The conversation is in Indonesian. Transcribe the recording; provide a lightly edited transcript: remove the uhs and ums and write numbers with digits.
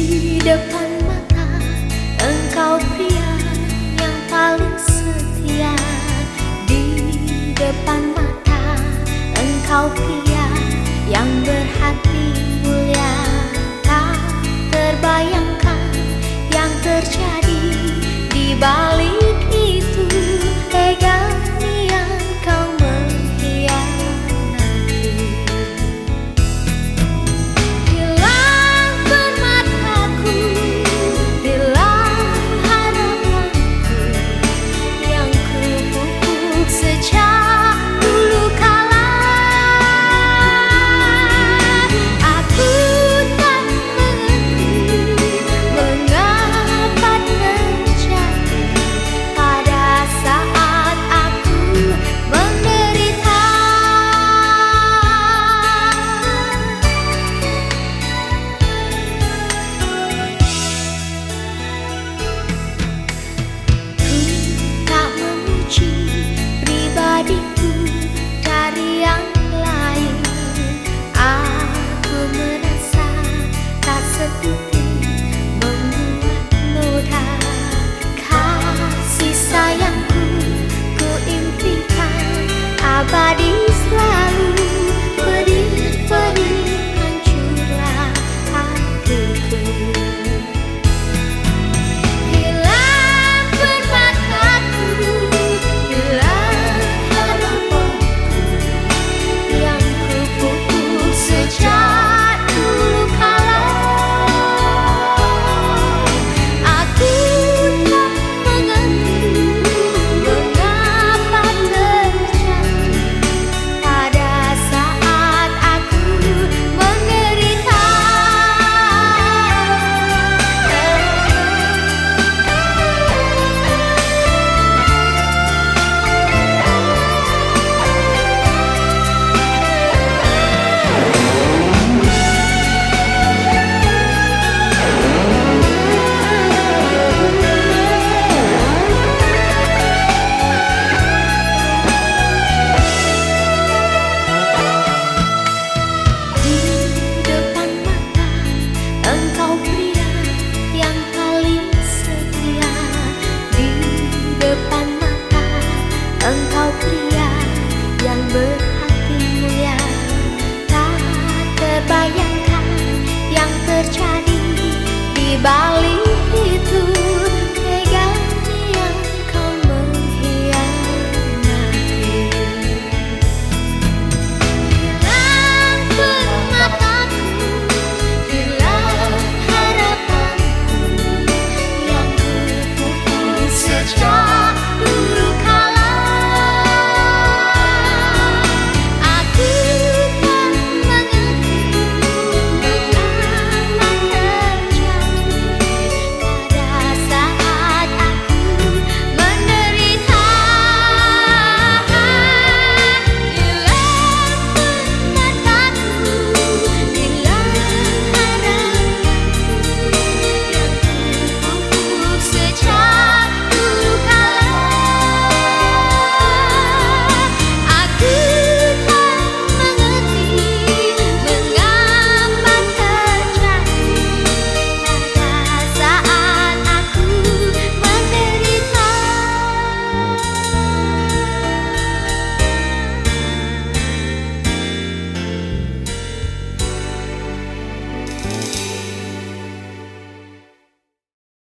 depan mata engkau pria yang paling setia. Di depan mata engkau pria yang berhati mulia. Tak terbayangkan yang terjadi di balik itu. Tega niat kau mengkhianati. Hilang permataku, hilang harapanku yang kupupuk sejak dulu kala. Aku tak mengerti mengapa terjadi pada saat aku menderita. Ku tak memuji pribadiku dari yang lain. Aku merasa tak setuju